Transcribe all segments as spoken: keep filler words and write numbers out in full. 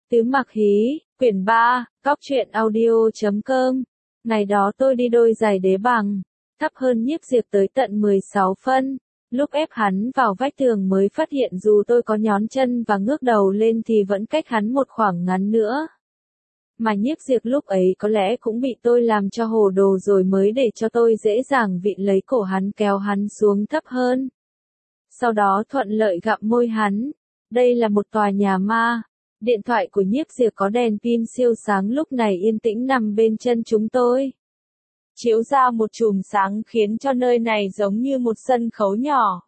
Tứ Mặc Hí, quyển ba, Cóc truyện audio chấm com. Ngày đó tôi đi đôi giày đế bằng, thấp hơn Nhiếp Diệp tới tận mười sáu phân. Lúc ép hắn vào vách tường mới phát hiện dù tôi có nhón chân và ngước đầu lên thì vẫn cách hắn một khoảng ngắn nữa. Mà Nhiếp Diệp lúc ấy có lẽ cũng bị tôi làm cho hồ đồ rồi mới để cho tôi dễ dàng vịn lấy cổ hắn kéo hắn xuống thấp hơn. Sau đó thuận lợi gặm môi hắn. Đây là một tòa nhà ma. Điện thoại của Nhiếp Diệp có đèn pin siêu sáng lúc này yên tĩnh nằm bên chân chúng tôi. Chiếu ra một chùm sáng khiến cho nơi này giống như một sân khấu nhỏ.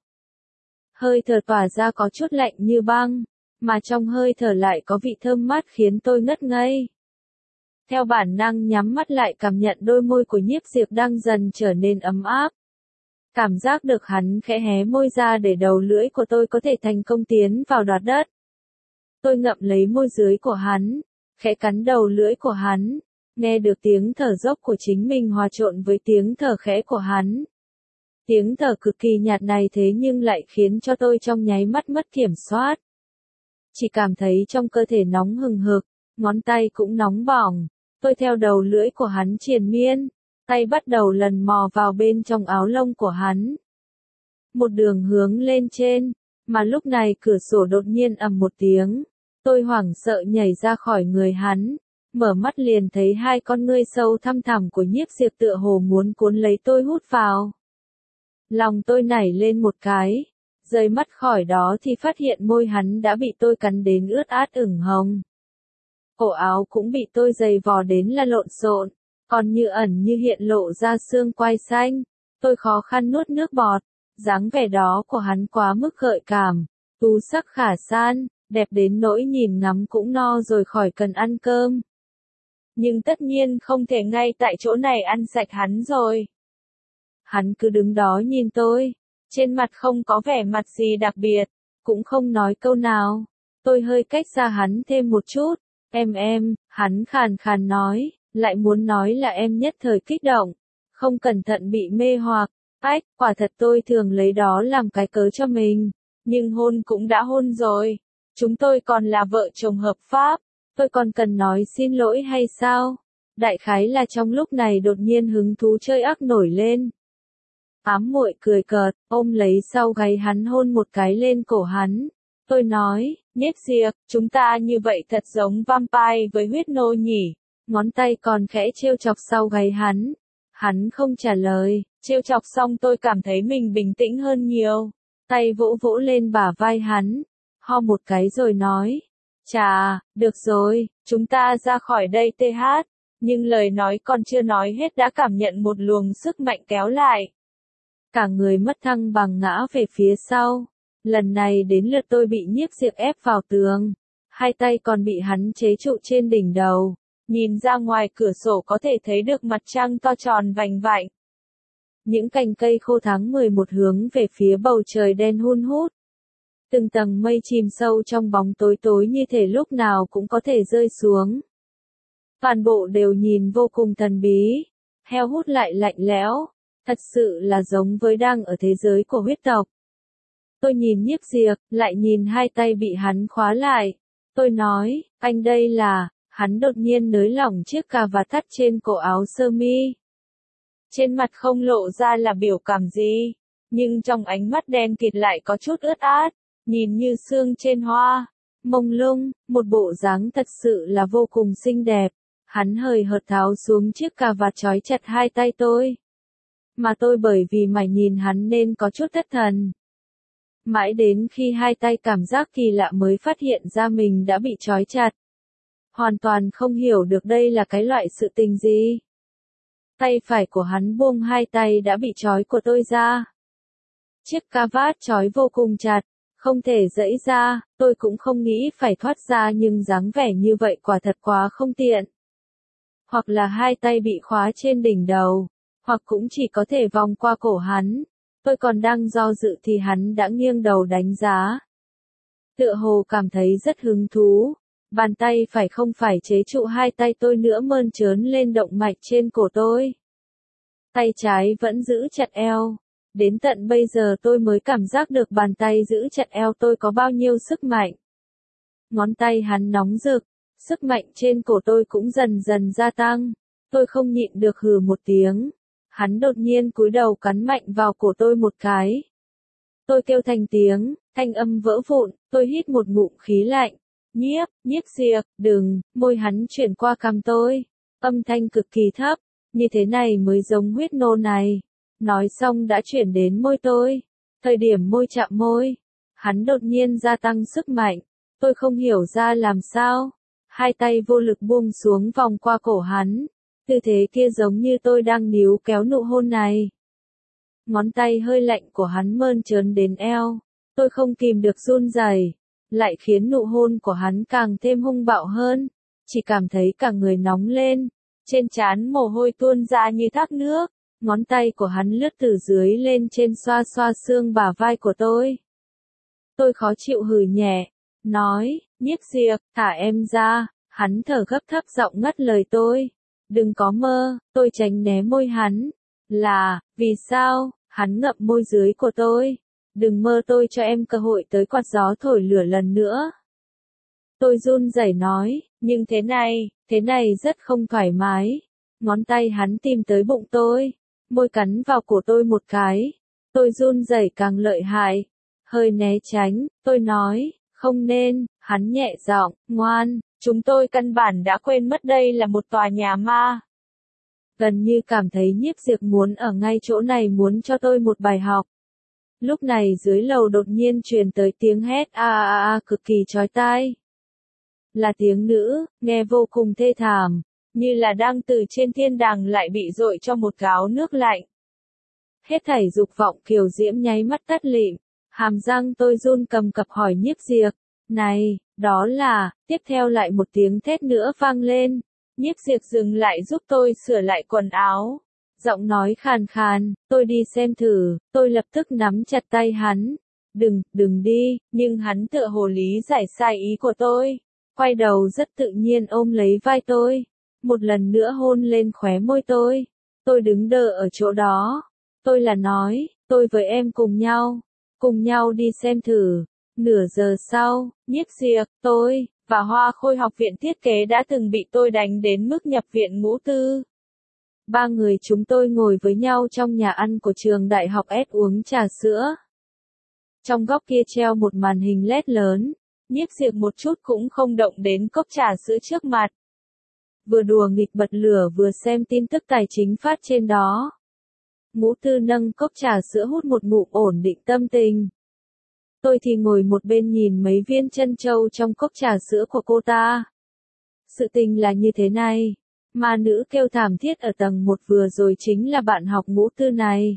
Hơi thở tỏa ra có chút lạnh như băng, mà trong hơi thở lại có vị thơm mát khiến tôi ngất ngây. Theo bản năng nhắm mắt lại cảm nhận đôi môi của Nhiếp Diệp đang dần trở nên ấm áp. Cảm giác được hắn khẽ hé môi ra để đầu lưỡi của tôi có thể thành công tiến vào đoạt đất. Tôi ngậm lấy môi dưới của hắn, khẽ cắn đầu lưỡi của hắn, nghe được tiếng thở dốc của chính mình hòa trộn với tiếng thở khẽ của hắn. Tiếng thở cực kỳ nhạt này thế nhưng lại khiến cho tôi trong nháy mắt mất kiểm soát. Chỉ cảm thấy trong cơ thể nóng hừng hực, ngón tay cũng nóng bỏng, tôi theo đầu lưỡi của hắn triền miên, tay bắt đầu lần mò vào bên trong áo lông của hắn. Một đường hướng lên trên, mà lúc này cửa sổ đột nhiên ầm một tiếng. Tôi hoảng sợ nhảy ra khỏi người hắn, mở mắt liền thấy hai con ngươi sâu thăm thẳm của Nhiếp Diệp tựa hồ muốn cuốn lấy tôi hút vào. Lòng tôi nảy lên một cái, rời mắt khỏi đó thì phát hiện môi hắn đã bị tôi cắn đến ướt át ửng hồng. Cổ áo cũng bị tôi giày vò đến là lộn xộn, còn như ẩn như hiện lộ ra xương quai xanh. Tôi khó khăn nuốt nước bọt, dáng vẻ đó của hắn quá mức gợi cảm, tú sắc khả san. Đẹp đến nỗi nhìn ngắm cũng no rồi khỏi cần ăn cơm. Nhưng tất nhiên không thể ngay tại chỗ này ăn sạch hắn rồi. Hắn cứ đứng đó nhìn tôi, trên mặt không có vẻ mặt gì đặc biệt, cũng không nói câu nào. Tôi hơi cách xa hắn thêm một chút. Em em, hắn khàn khàn nói, lại muốn nói là em nhất thời kích động, không cẩn thận bị mê hoặc. Ách, quả thật tôi thường lấy đó làm cái cớ cho mình, nhưng hôn cũng đã hôn rồi. Chúng tôi còn là vợ chồng hợp pháp, tôi còn cần nói xin lỗi hay sao? Đại khái là trong lúc này đột nhiên hứng thú chơi ác nổi lên. Ám muội cười cợt, ôm lấy sau gáy hắn hôn một cái lên cổ hắn. Tôi nói, Nhiếp Diệp, chúng ta như vậy thật giống vampire với huyết nô nhỉ. Ngón tay còn khẽ trêu chọc sau gáy hắn. Hắn không trả lời, trêu chọc xong tôi cảm thấy mình bình tĩnh hơn nhiều. Tay vỗ vỗ lên bả vai hắn. Ho một cái rồi nói, chà, được rồi, chúng ta ra khỏi đây tê hát, nhưng lời nói còn chưa nói hết đã cảm nhận một luồng sức mạnh kéo lại. Cả người mất thăng bằng ngã về phía sau, lần này đến lượt tôi bị Nhiếp Diệp ép vào tường, hai tay còn bị hắn chế trụ trên đỉnh đầu, nhìn ra ngoài cửa sổ có thể thấy được mặt trăng to tròn vành vạnh. Những cành cây khô tháng mười một hướng về phía bầu trời đen hun hút. Từng tầng mây chìm sâu trong bóng tối tối như thể lúc nào cũng có thể rơi xuống. Toàn bộ đều nhìn vô cùng thần bí, heo hút lại lạnh lẽo, thật sự là giống với đang ở thế giới của huyết tộc. Tôi nhìn Nhiếp Diệp, lại nhìn hai tay bị hắn khóa lại. Tôi nói, anh đây là, hắn đột nhiên nới lỏng chiếc cà vạt thắt trên cổ áo sơ mi. Trên mặt không lộ ra là biểu cảm gì, nhưng trong ánh mắt đen kịt lại có chút ướt át. Nhìn như sương trên hoa, mông lung, một bộ dáng thật sự là vô cùng xinh đẹp. Hắn hời hợt tháo xuống chiếc cà vạt trói chặt hai tay tôi. Mà tôi bởi vì mải nhìn hắn nên có chút thất thần. Mãi đến khi hai tay cảm giác kỳ lạ mới phát hiện ra mình đã bị trói chặt. Hoàn toàn không hiểu được đây là cái loại sự tình gì. Tay phải của hắn buông hai tay đã bị trói của tôi ra. Chiếc cà vạt trói vô cùng chặt. Không thể giãy ra, tôi cũng không nghĩ phải thoát ra nhưng dáng vẻ như vậy quả thật quá không tiện. Hoặc là hai tay bị khóa trên đỉnh đầu, hoặc cũng chỉ có thể vòng qua cổ hắn. Tôi còn đang do dự thì hắn đã nghiêng đầu đánh giá. Tựa hồ cảm thấy rất hứng thú, bàn tay phải không phải chế trụ hai tay tôi nữa mơn trớn lên động mạch trên cổ tôi. Tay trái vẫn giữ chặt eo. Đến tận bây giờ tôi mới cảm giác được bàn tay giữ chặt eo tôi có bao nhiêu sức mạnh. Ngón tay hắn nóng rực, Sức mạnh trên cổ tôi cũng dần dần gia tăng. Tôi không nhịn được hừ một tiếng. Hắn đột nhiên cúi đầu cắn mạnh vào cổ tôi một cái. Tôi kêu thành tiếng, thanh âm vỡ vụn, tôi hít một ngụm khí lạnh. Nhiếp, nhiếp diệp, đừng, môi hắn chuyển qua cằm tôi. Âm thanh cực kỳ thấp, như thế này mới giống huyết nô này. Nói xong đã chuyển đến môi tôi. Thời điểm môi chạm môi, hắn đột nhiên gia tăng sức mạnh. Tôi không hiểu ra làm sao. Hai tay vô lực buông xuống vòng qua cổ hắn. Tư thế kia giống như tôi đang níu kéo nụ hôn này. Ngón tay hơi lạnh của hắn mơn trớn đến eo. Tôi không kìm được run rẩy, lại khiến nụ hôn của hắn càng thêm hung bạo hơn. Chỉ cảm thấy cả người nóng lên. Trên trán mồ hôi tuôn ra như thác nước. Ngón tay của hắn lướt từ dưới lên trên xoa xoa xương bả vai của tôi. Tôi khó chịu hừ nhẹ. Nói, nhiếp diệp, thả em ra. Hắn thở gấp thấp giọng ngắt lời tôi. Đừng có mơ, tôi tránh né môi hắn. Là, vì sao, hắn ngậm môi dưới của tôi. Đừng mơ tôi cho em cơ hội tới quạt gió thổi lửa lần nữa. Tôi run rẩy nói, nhưng thế này, thế này rất không thoải mái. Ngón tay hắn tìm tới bụng tôi, môi cắn vào cổ tôi một cái. Tôi run rẩy càng lợi hại, hơi né tránh, tôi nói, không nên, hắn nhẹ giọng, ngoan, chúng tôi căn bản đã quên mất đây là một tòa nhà ma. Gần như cảm thấy nhiếp diệp muốn ở ngay chỗ này muốn cho tôi một bài học. Lúc này dưới lầu đột nhiên truyền tới tiếng hét a a a cực kỳ chói tai. Là tiếng nữ, nghe vô cùng thê thảm, như là đang từ trên thiên đàng lại bị dội cho một gáo nước lạnh. Hết thảy dục vọng kiều diễm nháy mắt tắt lịm, hàm răng tôi run cầm cập hỏi nhiếp diệp, này, đó là, tiếp theo lại một tiếng thét nữa vang lên, nhiếp diệp dừng lại giúp tôi sửa lại quần áo. Giọng nói khàn khàn, tôi đi xem thử, tôi lập tức nắm chặt tay hắn. Đừng, đừng đi, nhưng hắn tựa hồ lý giải sai ý của tôi. Quay đầu rất tự nhiên ôm lấy vai tôi. Một lần nữa hôn lên khóe môi tôi. Tôi đứng đờ ở chỗ đó. Tôi là nói, tôi với em cùng nhau. Cùng nhau đi xem thử. Nửa giờ sau, nhiếp diệp, tôi, và Hoa Khôi học viện thiết kế đã từng bị tôi đánh đến mức nhập viện ngũ tư. Ba người chúng tôi ngồi với nhau trong nhà ăn của trường đại học S uống trà sữa. Trong góc kia treo một màn hình led lớn, nhiếp diệp một chút cũng không động đến cốc trà sữa trước mặt. Vừa đùa nghịch bật lửa vừa xem tin tức tài chính phát trên đó. Ngũ tư nâng cốc trà sữa hút một ngụm ổn định tâm tình. Tôi thì ngồi một bên nhìn mấy viên trân châu trong cốc trà sữa của cô ta. Sự tình là như thế này. Ma nữ kêu thảm thiết ở tầng một vừa rồi chính là bạn học ngũ tư này.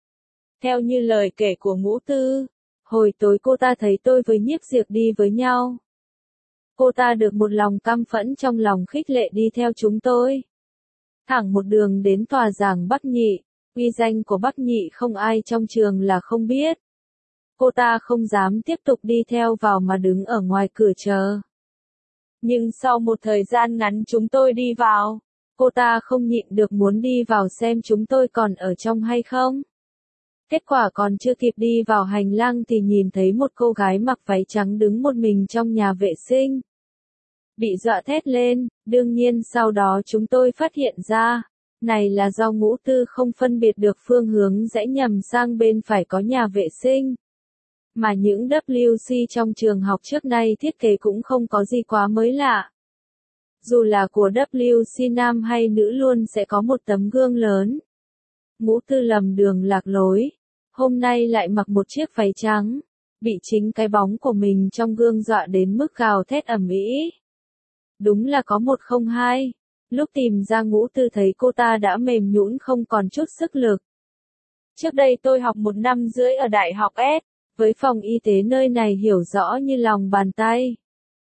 Theo như lời kể của ngũ tư, hồi tối cô ta thấy tôi với nhiếp diệp đi với nhau. Cô ta được một lòng căm phẫn trong lòng khích lệ đi theo chúng tôi. Thẳng một đường đến tòa giảng Bắc Nhị, uy danh của Bắc Nhị không ai trong trường là không biết. Cô ta không dám tiếp tục đi theo vào mà đứng ở ngoài cửa chờ. Nhưng sau một thời gian ngắn chúng tôi đi vào, cô ta không nhịn được muốn đi vào xem chúng tôi còn ở trong hay không. Kết quả còn chưa kịp đi vào hành lang thì nhìn thấy một cô gái mặc váy trắng đứng một mình trong nhà vệ sinh. Bị dọa thét lên, đương nhiên sau đó chúng tôi phát hiện ra, này là do ngũ tư không phân biệt được phương hướng rẽ nhầm sang bên phải có nhà vệ sinh. Mà những W C trong trường học trước nay thiết kế cũng không có gì quá mới lạ. Dù là của W C nam hay nữ luôn sẽ có một tấm gương lớn. Ngũ tư lầm đường lạc lối, hôm nay lại mặc một chiếc váy trắng, bị chính cái bóng của mình trong gương dọa đến mức gào thét ầm ĩ. Đúng là có một không hai, lúc tìm ra ngũ tư thấy cô ta đã mềm nhũn không còn chút sức lực. Trước đây tôi học một năm rưỡi ở Đại học S, với phòng y tế nơi này hiểu rõ như lòng bàn tay.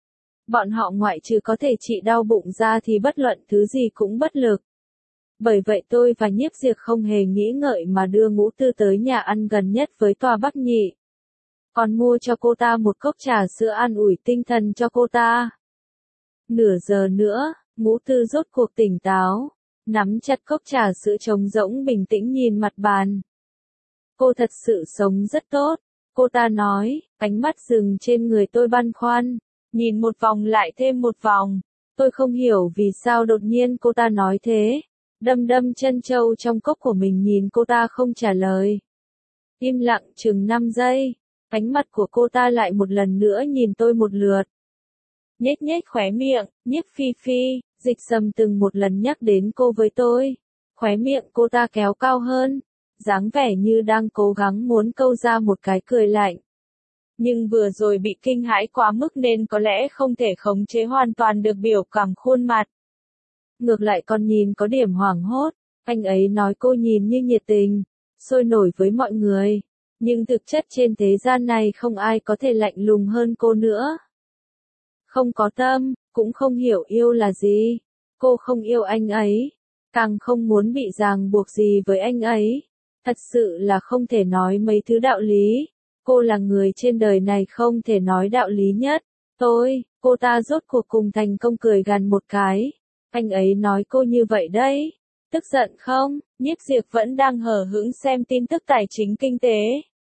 Bọn họ ngoại trừ có thể trị đau bụng ra thì bất luận thứ gì cũng bất lực. Bởi vậy tôi và nhiếp diệp không hề nghĩ ngợi mà đưa ngũ tư tới nhà ăn gần nhất với tòa Bắc Nhị. Còn mua cho cô ta một cốc trà sữa an ủi tinh thần cho cô ta. Nửa giờ nữa, ngũ tư rốt cuộc tỉnh táo, nắm chặt cốc trà sữa trống rỗng bình tĩnh nhìn mặt bàn. Cô thật sự sống rất tốt, cô ta nói, ánh mắt dừng trên người tôi băn khoăn, nhìn một vòng lại thêm một vòng. Tôi không hiểu vì sao đột nhiên cô ta nói thế. Đâm đâm chân châu trong cốc của mình nhìn cô ta không trả lời. Im lặng chừng năm giây. Ánh mắt của cô ta lại một lần nữa nhìn tôi một lượt. Nhếch nhếch khóe miệng, Nhiếp Phi Phi, Dịch Sầm từng một lần nhắc đến cô với tôi. Khóe miệng cô ta kéo cao hơn, dáng vẻ như đang cố gắng muốn câu ra một cái cười lạnh. Nhưng vừa rồi bị kinh hãi quá mức nên có lẽ không thể khống chế hoàn toàn được biểu cảm khuôn mặt. Ngược lại còn nhìn có điểm hoảng hốt, anh ấy nói cô nhìn như nhiệt tình, sôi nổi với mọi người. Nhưng thực chất trên thế gian này không ai có thể lạnh lùng hơn cô nữa. Không có tâm, cũng không hiểu yêu là gì. Cô không yêu anh ấy, càng không muốn bị ràng buộc gì với anh ấy. Thật sự là không thể nói mấy thứ đạo lý. Cô là người trên đời này không thể nói đạo lý nhất. Tôi, cô ta rốt cuộc cùng thành công cười gằn một cái. Anh ấy nói cô như vậy đấy. Tức giận không? Nhiếp Diệp vẫn đang hờ hững xem tin tức tài chính kinh tế.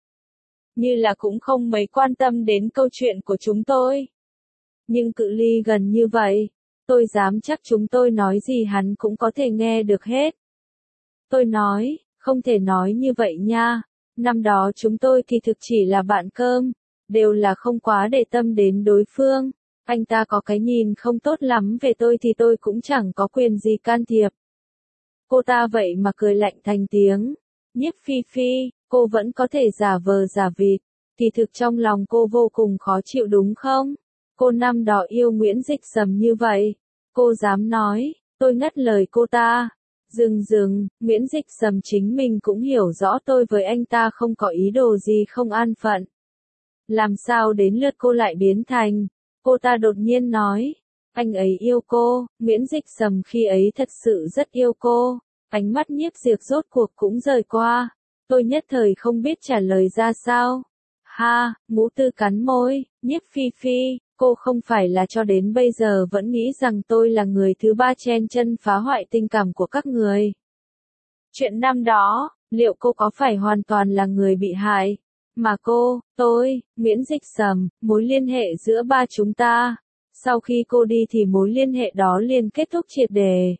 Như là cũng không mấy quan tâm đến câu chuyện của chúng tôi. Nhưng cự ly gần như vậy, tôi dám chắc chúng tôi nói gì hắn cũng có thể nghe được hết. Tôi nói, không thể nói như vậy nha. Năm đó chúng tôi thì thực chỉ là bạn cơm, đều là không quá để tâm đến đối phương. Anh ta có cái nhìn không tốt lắm về tôi thì tôi cũng chẳng có quyền gì can thiệp. Cô ta vậy mà cười lạnh thành tiếng. Nhiếp Phi Phi, cô vẫn có thể giả vờ giả vịt, thì thực trong lòng cô vô cùng khó chịu đúng không? Cô năm đó yêu Nguyễn Dịch Sầm như vậy. Cô dám nói, tôi ngắt lời cô ta. Dừng dừng, Nguyễn Dịch Sầm chính mình cũng hiểu rõ tôi với anh ta không có ý đồ gì không an phận. Làm sao đến lượt cô lại biến thành? Cô ta đột nhiên nói, anh ấy yêu cô, Nguyễn Dịch Sầm khi ấy thật sự rất yêu cô. Ánh mắt Nhiếp Diệp rốt cuộc cũng rời qua. Tôi nhất thời không biết trả lời ra sao. Ha, Ngũ Tư cắn môi, Nhiếp Phi Phi, cô không phải là cho đến bây giờ vẫn nghĩ rằng tôi là người thứ ba chen chân phá hoại tình cảm của các người. Chuyện năm đó, liệu cô có phải hoàn toàn là người bị hại? Mà cô, tôi, Nguyễn Dịch Sầm, mối liên hệ giữa ba chúng ta. Sau khi cô đi thì mối liên hệ đó liền kết thúc triệt để.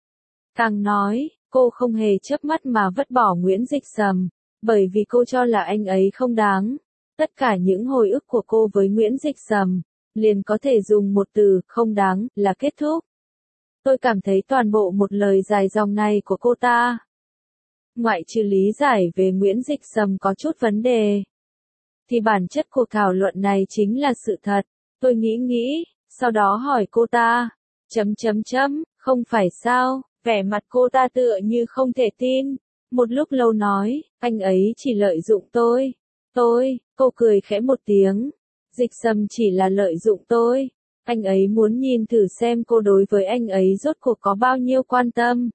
Càng nói, cô không hề chớp mắt mà vứt bỏ Nguyễn Dịch Sầm, bởi vì cô cho là anh ấy không đáng. Tất cả những hồi ức của cô với Nguyễn Dịch Sầm, liền có thể dùng một từ, không đáng, là kết thúc. Tôi cảm thấy toàn bộ một lời dài dòng này của cô ta, ngoại trừ lý giải về Nguyễn Dịch Sầm có chút vấn đề, thì bản chất cuộc thảo luận này chính là sự thật. Tôi nghĩ nghĩ, sau đó hỏi cô ta, chấm chấm chấm, không phải sao, vẻ mặt cô ta tựa như không thể tin. Một lúc lâu nói, anh ấy chỉ lợi dụng tôi. Tôi, cô cười khẽ một tiếng. Dịch Sầm chỉ là lợi dụng tôi. Anh ấy muốn nhìn thử xem cô đối với anh ấy rốt cuộc có bao nhiêu quan tâm.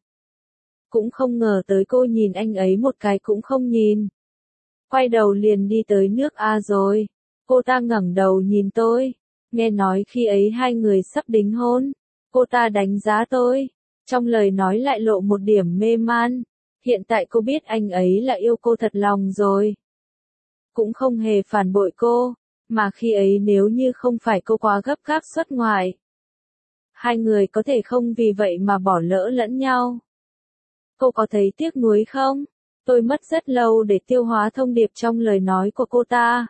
Cũng không ngờ tới cô nhìn anh ấy một cái cũng không nhìn. Quay đầu liền đi tới nước A rồi. Cô ta ngẩng đầu nhìn tôi. Nghe nói khi ấy hai người sắp đính hôn. Cô ta đánh giá tôi. Trong lời nói lại lộ một điểm mê man. Hiện tại cô biết anh ấy là yêu cô thật lòng rồi. Cũng không hề phản bội cô. Mà khi ấy nếu như không phải cô quá gấp gáp xuất ngoại, hai người có thể không vì vậy mà bỏ lỡ lẫn nhau. Cô có thấy tiếc nuối không? Tôi mất rất lâu để tiêu hóa thông điệp trong lời nói của cô ta.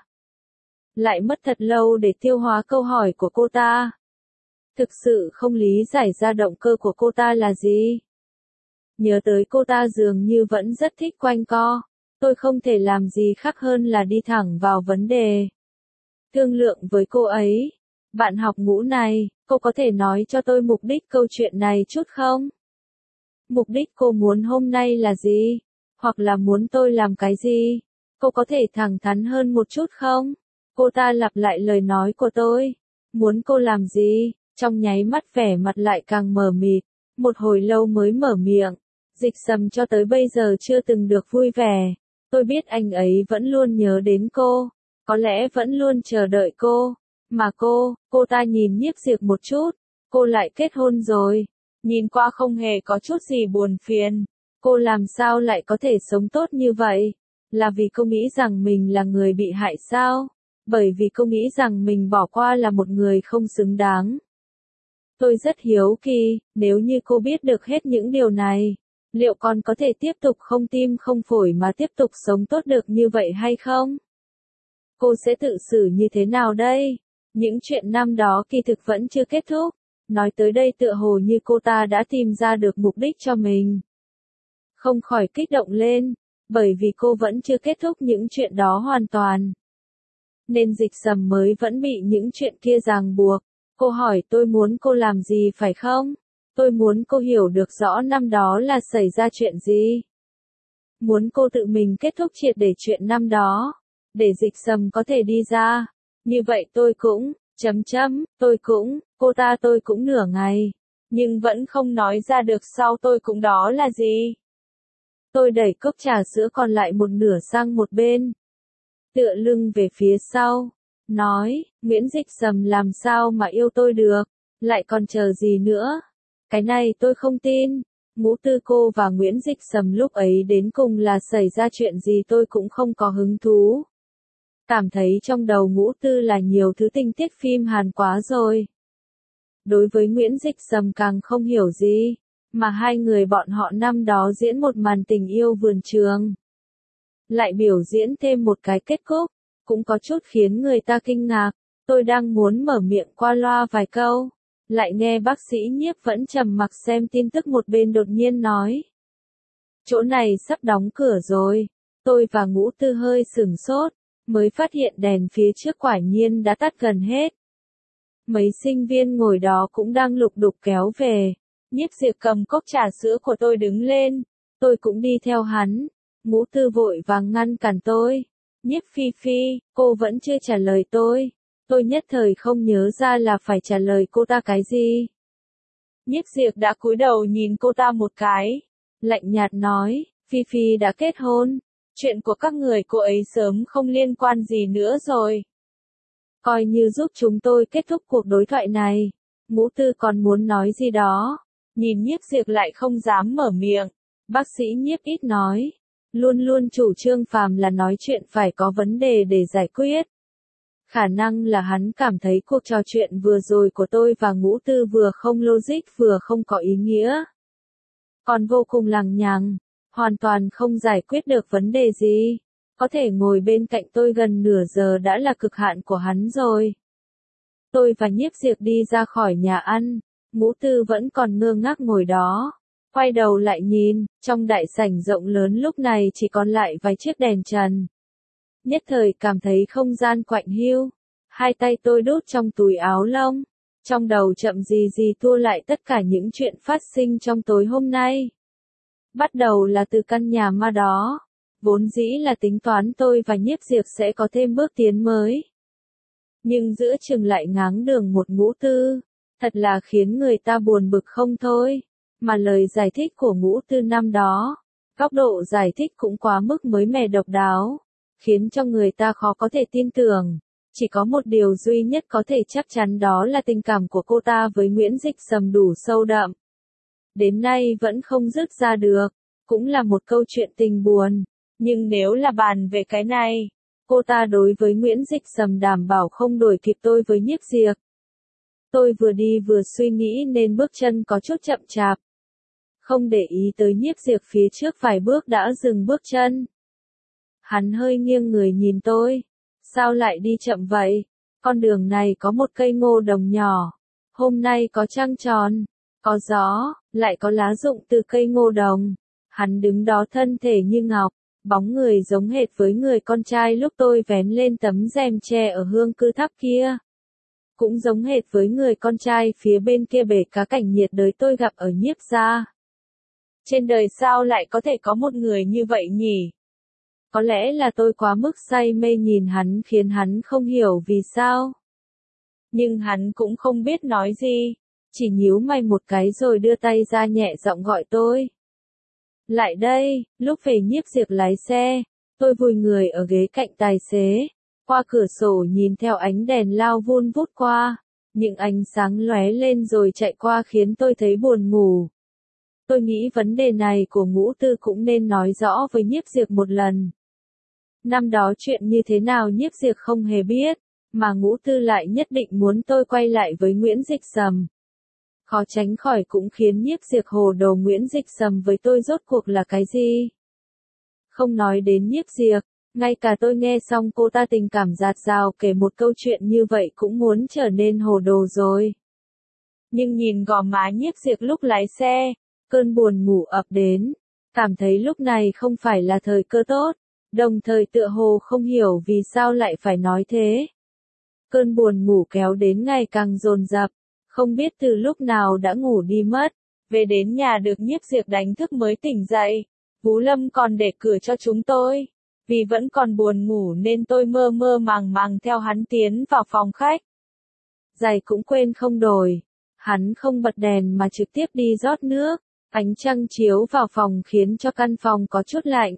Lại mất thật lâu để tiêu hóa câu hỏi của cô ta. Thực sự không lý giải ra động cơ của cô ta là gì. Nhớ tới cô ta dường như vẫn rất thích quanh co. Tôi không thể làm gì khác hơn là đi thẳng vào vấn đề. Thương lượng với cô ấy. Bạn học Ngũ này, cô có thể nói cho tôi mục đích câu chuyện này chút không? Mục đích cô muốn hôm nay là gì? Hoặc là muốn tôi làm cái gì? Cô có thể thẳng thắn hơn một chút không? Cô ta lặp lại lời nói của tôi. Muốn cô làm gì? Trong nháy mắt vẻ mặt lại càng mờ mịt. Một hồi lâu mới mở miệng. Dịch Sầm cho tới bây giờ chưa từng được vui vẻ. Tôi biết anh ấy vẫn luôn nhớ đến cô. Có lẽ vẫn luôn chờ đợi cô. Mà cô, cô ta nhìn Nhiếp Diệp một chút. Cô lại kết hôn rồi. Nhìn qua không hề có chút gì buồn phiền. Cô làm sao lại có thể sống tốt như vậy? Là vì cô nghĩ rằng mình là người bị hại sao? Bởi vì cô nghĩ rằng mình bỏ qua là một người không xứng đáng. Tôi rất hiếu kỳ, nếu như cô biết được hết những điều này, liệu con có thể tiếp tục không tim không phổi mà tiếp tục sống tốt được như vậy hay không? Cô sẽ tự xử như thế nào đây? Những chuyện năm đó kỳ thực vẫn chưa kết thúc. Nói tới đây tựa hồ như cô ta đã tìm ra được mục đích cho mình. Không khỏi kích động lên, bởi vì cô vẫn chưa kết thúc những chuyện đó hoàn toàn. Nên Dịch Sầm mới vẫn bị những chuyện kia ràng buộc. Cô hỏi tôi muốn cô làm gì phải không? Tôi muốn cô hiểu được rõ năm đó là xảy ra chuyện gì. Muốn cô tự mình kết thúc triệt để chuyện năm đó. Để Dịch Sầm có thể đi ra. Như vậy tôi cũng, chấm chấm, tôi cũng, cô ta tôi cũng nửa ngày. Nhưng vẫn không nói ra được sau tôi cũng đó là gì. Tôi đẩy cốc trà sữa còn lại một nửa sang một bên. Tựa lưng về phía sau. Nói, Nguyễn Dịch Sầm làm sao mà yêu tôi được. Lại còn chờ gì nữa. Cái này tôi không tin. Ngũ Tư cô và Nguyễn Dịch Sầm lúc ấy đến cùng là xảy ra chuyện gì tôi cũng không có hứng thú. Cảm thấy trong đầu Ngũ Tư là nhiều thứ tình tiết phim Hàn quá rồi. Đối với Nguyễn Dịch Sầm càng không hiểu gì, mà hai người bọn họ năm đó diễn một màn tình yêu vườn trường. Lại biểu diễn thêm một cái kết cục, cũng có chút khiến người ta kinh ngạc. Tôi đang muốn mở miệng qua loa vài câu, lại nghe bác sĩ Nhiếp vẫn trầm mặc xem tin tức một bên đột nhiên nói. Chỗ này sắp đóng cửa rồi. Tôi và Ngũ Tư hơi sửng sốt, mới phát hiện đèn phía trước quả nhiên đã tắt gần hết. Mấy sinh viên ngồi đó cũng đang lục đục kéo về. Nhiếp Diệp cầm cốc trà sữa của tôi đứng lên. Tôi cũng đi theo hắn. Ngũ Tư vội vàng ngăn cản tôi. Nhiếp Phi Phi, cô vẫn chưa trả lời tôi. Tôi nhất thời không nhớ ra là phải trả lời cô ta cái gì. Nhiếp Diệp đã cúi đầu nhìn cô ta một cái. Lạnh nhạt nói, Phi Phi đã kết hôn. Chuyện của các người cô ấy sớm không liên quan gì nữa rồi. Coi như giúp chúng tôi kết thúc cuộc đối thoại này. Ngũ Tư còn muốn nói gì đó. Nhìn Nhiếp Diệp lại không dám mở miệng. Bác sĩ Nhiếp ít nói. Luôn luôn chủ trương phàm là nói chuyện phải có vấn đề để giải quyết. Khả năng là hắn cảm thấy cuộc trò chuyện vừa rồi của tôi và Ngũ Tư vừa không logic vừa không có ý nghĩa. Còn vô cùng lằng nhằng, hoàn toàn không giải quyết được vấn đề gì. Có thể ngồi bên cạnh tôi gần nửa giờ đã là cực hạn của hắn rồi. Tôi và Nhiếp Diệp đi ra khỏi nhà ăn, Ngũ Tư vẫn còn ngơ ngác ngồi đó. Quay đầu lại nhìn, trong đại sảnh rộng lớn lúc này chỉ còn lại vài chiếc đèn trần. Nhất thời cảm thấy không gian quạnh hiu. Hai tay tôi đút trong túi áo lông. Trong đầu chậm gì gì tua lại tất cả những chuyện phát sinh trong tối hôm nay. Bắt đầu là từ căn nhà ma đó. Vốn dĩ là tính toán tôi và Nhiếp Diệp sẽ có thêm bước tiến mới. Nhưng giữa chừng lại ngáng đường một Ngũ Tư. Thật là khiến người ta buồn bực không thôi. Mà lời giải thích của Ngũ Tư năm đó, góc độ giải thích cũng quá mức mới mẻ độc đáo, khiến cho người ta khó có thể tin tưởng. Chỉ có một điều duy nhất có thể chắc chắn đó là tình cảm của cô ta với Nguyễn Dịch Sầm đủ sâu đậm. Đến nay vẫn không dứt ra được, cũng là một câu chuyện tình buồn. Nhưng nếu là bàn về cái này, cô ta đối với Nguyễn Dịch Sầm đảm bảo không đổi kịp tôi với Nhiếp Diệp. Tôi vừa đi vừa suy nghĩ nên bước chân có chút chậm chạp. Không để ý tới Nhiếp Diệp phía trước vài bước đã dừng bước chân. Hắn hơi nghiêng người nhìn tôi. Sao lại đi chậm vậy? Con đường này có một cây ngô đồng nhỏ. Hôm nay có trăng tròn, có gió, lại có lá rụng từ cây ngô đồng. Hắn đứng đó thân thể như ngọc, bóng người giống hệt với người con trai lúc tôi vén lên tấm rèm tre ở hương cư tháp kia. Cũng giống hệt với người con trai phía bên kia bể cá cảnh nhiệt đới tôi gặp ở Nhiếp gia. Trên đời sao lại có thể có một người như vậy nhỉ? Có lẽ là tôi quá mức say mê nhìn hắn khiến hắn không hiểu vì sao. Nhưng hắn cũng không biết nói gì, chỉ nhíu mày một cái rồi đưa tay ra nhẹ giọng gọi tôi. Lại đây, lúc về Nhiếp Diệp lái xe, tôi vùi người ở ghế cạnh tài xế, qua cửa sổ nhìn theo ánh đèn lao vun vút qua, những ánh sáng lóe lên rồi chạy qua khiến tôi thấy buồn ngủ. Tôi nghĩ vấn đề này của Ngũ Tư cũng nên nói rõ với Nhiếp Diệp một lần. Năm đó chuyện như thế nào Nhiếp Diệp không hề biết, mà Ngũ Tư lại nhất định muốn tôi quay lại với Nguyễn Dịch Sầm. Khó tránh khỏi cũng khiến Nhiếp Diệp hồ đồ Nguyễn Dịch Sầm với tôi rốt cuộc là cái gì. Không nói đến Nhiếp Diệp, ngay cả tôi nghe xong cô ta tình cảm dạt dào kể một câu chuyện như vậy cũng muốn trở nên hồ đồ rồi. Nhưng nhìn gò má Nhiếp Diệp lúc lái xe, cơn buồn ngủ ập đến, cảm thấy lúc này không phải là thời cơ tốt, đồng thời tựa hồ không hiểu vì sao lại phải nói thế. Cơn buồn ngủ kéo đến ngày càng dồn dập, không biết từ lúc nào đã ngủ đi mất, về đến nhà được Nhiếp Diệp đánh thức mới tỉnh dậy. Vũ Lâm còn để cửa cho chúng tôi, vì vẫn còn buồn ngủ nên tôi mơ mơ màng màng theo hắn tiến vào phòng khách. Giày cũng quên không đổi, hắn không bật đèn mà trực tiếp đi rót nước, ánh trăng chiếu vào phòng khiến cho căn phòng có chút lạnh.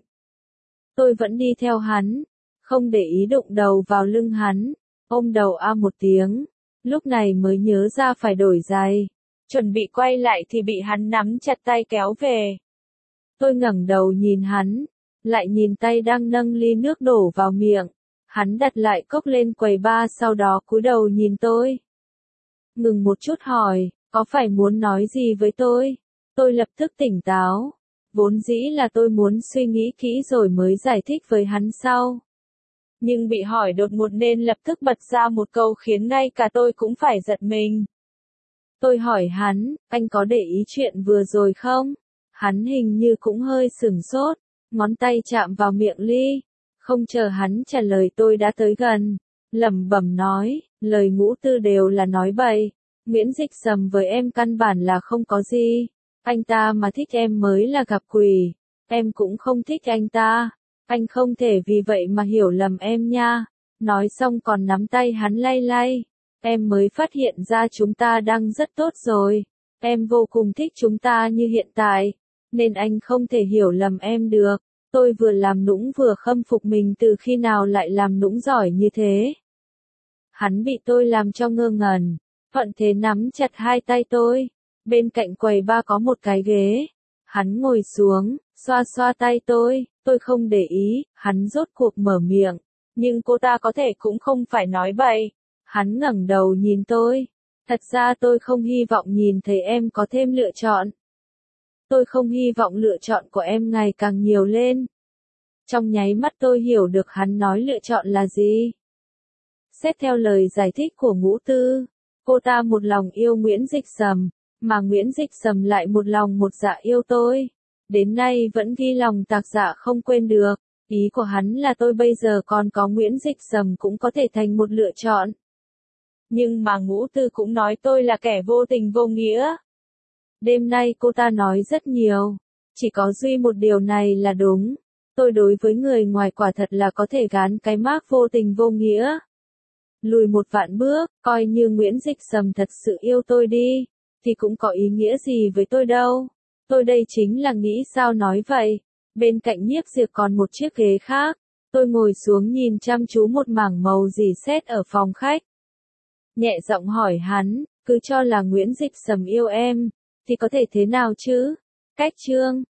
Tôi vẫn đi theo hắn, không để ý đụng đầu vào lưng hắn, ôm đầu a một tiếng, lúc này mới nhớ ra phải đổi giày, chuẩn bị quay lại thì bị hắn nắm chặt tay kéo về. Tôi ngẩng đầu nhìn hắn, lại nhìn tay đang nâng ly nước đổ vào miệng, hắn đặt lại cốc lên quầy bar sau đó cúi đầu nhìn tôi. Ngừng một chút hỏi, có phải muốn nói gì với tôi? Tôi lập tức tỉnh táo, vốn dĩ là tôi muốn suy nghĩ kỹ rồi mới giải thích với hắn sau. Nhưng bị hỏi đột ngột nên lập tức bật ra một câu khiến ngay cả tôi cũng phải giật mình. Tôi hỏi hắn, anh có để ý chuyện vừa rồi không? Hắn hình như cũng hơi sửng sốt, ngón tay chạm vào miệng ly, không chờ hắn trả lời tôi đã tới gần, lẩm bẩm nói, lời Ngũ Tư đều là nói bậy, Nguyễn Dịch Sầm với em căn bản là không có gì, anh ta mà thích em mới là gặp quỷ, em cũng không thích anh ta, anh không thể vì vậy mà hiểu lầm em nha. Nói xong còn nắm tay hắn lay lay, em mới phát hiện ra chúng ta đang rất tốt rồi, em vô cùng thích chúng ta như hiện tại, nên anh không thể hiểu lầm em được. Tôi vừa làm nũng vừa khâm phục mình từ khi nào lại làm nũng giỏi như thế. Hắn bị tôi làm cho ngơ ngẩn, thuận thế nắm chặt hai tay tôi, bên cạnh quầy bar có một cái ghế, hắn ngồi xuống, xoa xoa tay tôi, tôi không để ý, hắn rốt cuộc mở miệng, nhưng cô ta có thể cũng không phải nói bậy. Hắn ngẩng đầu nhìn tôi, thật ra tôi không hy vọng nhìn thấy em có thêm lựa chọn. Tôi không hy vọng lựa chọn của em ngày càng nhiều lên. Trong nháy mắt tôi hiểu được hắn nói lựa chọn là gì. Xét theo lời giải thích của Ngũ Tư, cô ta một lòng yêu Nguyễn Dịch Sầm, mà Nguyễn Dịch Sầm lại một lòng một dạ yêu tôi. Đến nay vẫn ghi lòng tạc dạ không quên được, ý của hắn là tôi bây giờ còn có Nguyễn Dịch Sầm cũng có thể thành một lựa chọn. Nhưng mà Ngũ Tư cũng nói tôi là kẻ vô tình vô nghĩa. Đêm nay cô ta nói rất nhiều, chỉ có duy một điều này là đúng. Tôi đối với người ngoài quả thật là có thể gán cái mác vô tình vô nghĩa. Lùi một vạn bước, coi như Nguyễn Dịch Sầm thật sự yêu tôi đi, thì cũng có ý nghĩa gì với tôi đâu. Tôi đây chính là nghĩ sao nói vậy. Bên cạnh Nhiếp Diệp còn một chiếc ghế khác, tôi ngồi xuống nhìn chăm chú một mảng màu rỉ sét ở phòng khách. Nhẹ giọng hỏi hắn, cứ cho là Nguyễn Dịch Sầm yêu em, thì có thể thế nào chứ? Cách chương